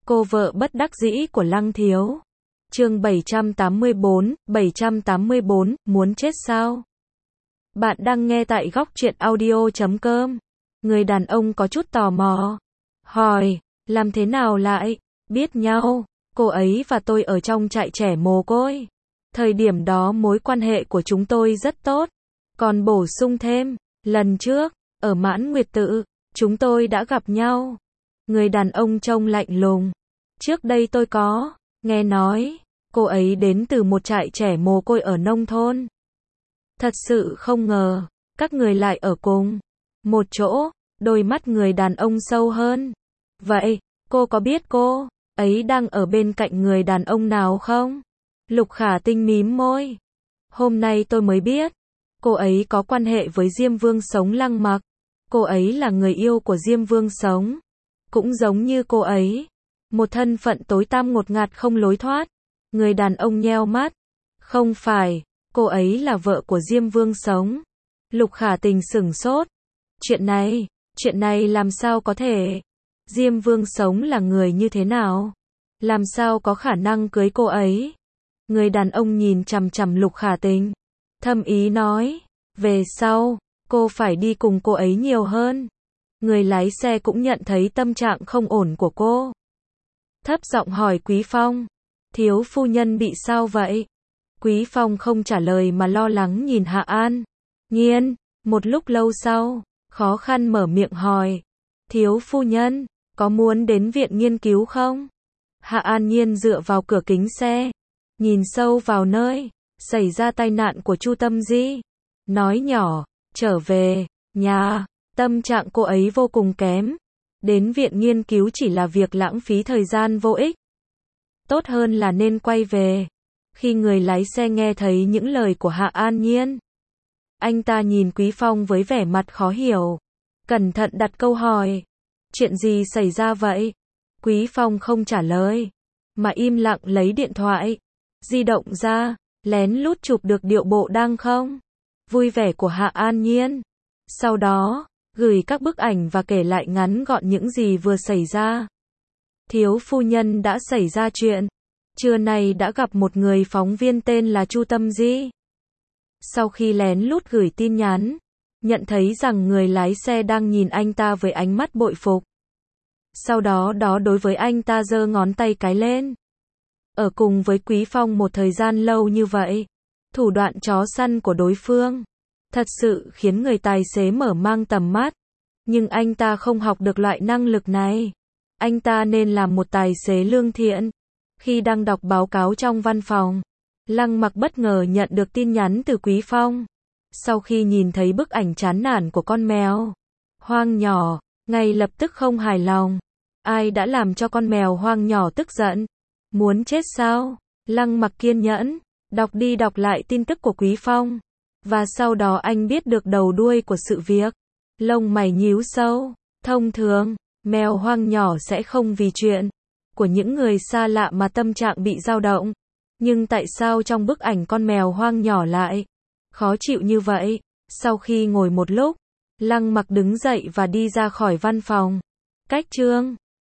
Cô vợ bất đắc dĩ của Lăng Thiếu. Chương 784, muốn chết sao? Bạn đang nghe tại góc truyện audio.com. Người đàn ông có chút tò mò. Hỏi, làm thế nào lại biết nhau? Cô ấy và tôi ở trong trại trẻ mồ côi. Thời điểm đó mối quan hệ của chúng tôi rất tốt. Còn bổ sung thêm, lần trước, ở Mãn Nguyệt Tự, chúng tôi đã gặp nhau. Người đàn ông trông lạnh lùng. Trước đây tôi có nghe nói, cô ấy đến từ một trại trẻ mồ côi ở nông thôn. Thật sự không ngờ, các người lại ở cùng một chỗ. Đôi mắt người đàn ông sâu hơn. Vậy, cô có biết cô ấy đang ở bên cạnh người đàn ông nào không? Lục Khả Tinh mím môi. Hôm nay tôi mới biết, cô ấy có quan hệ với Diêm Vương Sống Lăng Mặc. Cô ấy là người yêu của Diêm Vương Sống. Cũng giống như cô ấy, một thân phận tối tăm ngột ngạt không lối thoát. Người đàn ông nheo mắt. Không phải, cô ấy là vợ của Diêm Vương Sống. Lục Khả Tình sửng sốt. Chuyện này làm sao có thể? Diêm Vương Sống là người như thế nào? Làm sao có khả năng cưới cô ấy? Người đàn ông nhìn chằm chằm Lục Khả Tình, thâm ý nói, về sau, cô phải đi cùng cô ấy nhiều hơn. Người lái xe cũng nhận thấy tâm trạng không ổn của cô. Thấp giọng hỏi Quý Phong, thiếu phu nhân bị sao vậy? Quý Phong không trả lời mà lo lắng nhìn Hạ An Nhiên. Một lúc lâu sau, khó khăn mở miệng hỏi, thiếu phu nhân, có muốn đến viện nghiên cứu không? Hạ An Nhiên dựa vào cửa kính xe, nhìn sâu vào nơi xảy ra tai nạn của Chu Tâm Di, nói nhỏ, trở về nhà, tâm trạng cô ấy vô cùng kém. Đến viện nghiên cứu chỉ là việc lãng phí thời gian vô ích. Tốt hơn là nên quay về. Khi người lái xe nghe thấy những lời của Hạ An Nhiên, anh ta nhìn Quý Phong với vẻ mặt khó hiểu, cẩn thận đặt câu hỏi, chuyện gì xảy ra vậy? Quý Phong không trả lời, mà im lặng lấy điện thoại di động ra, lén lút chụp được điệu bộ đang không vui vẻ của Hạ An Nhiên. Sau đó, gửi các bức ảnh và kể lại ngắn gọn những gì vừa xảy ra. Thiếu phu nhân đã xảy ra chuyện. Trưa nay đã gặp một người phóng viên tên là Chu Tâm Di. Sau khi lén lút gửi tin nhắn, nhận thấy rằng người lái xe đang nhìn anh ta với ánh mắt bội phục. Sau đó đối với anh ta giơ ngón tay cái lên. Ở cùng với Quý Phong một thời gian lâu như vậy, thủ đoạn chó săn của đối phương thật sự khiến người tài xế mở mang tầm mắt. Nhưng anh ta không học được loại năng lực này. Anh ta nên làm một tài xế lương thiện. Khi đang đọc báo cáo trong văn phòng, Lăng Mặc bất ngờ nhận được tin nhắn từ Quý Phong. Sau khi nhìn thấy bức ảnh chán nản của con mèo hoang nhỏ, ngay lập tức không hài lòng. Ai đã làm cho con mèo hoang nhỏ tức giận? Muốn chết sao? Lăng Mặc kiên nhẫn đọc đi đọc lại tin tức của Quý Phong. Và sau đó anh biết được đầu đuôi của sự việc. Lông mày nhíu sâu. Thông thường, mèo hoang nhỏ sẽ không vì chuyện của những người xa lạ mà tâm trạng bị dao động. Nhưng tại sao trong bức ảnh con mèo hoang nhỏ lại khó chịu như vậy? Sau khi ngồi một lúc, Lăng Mặc đứng dậy và đi ra khỏi văn phòng. Cách chương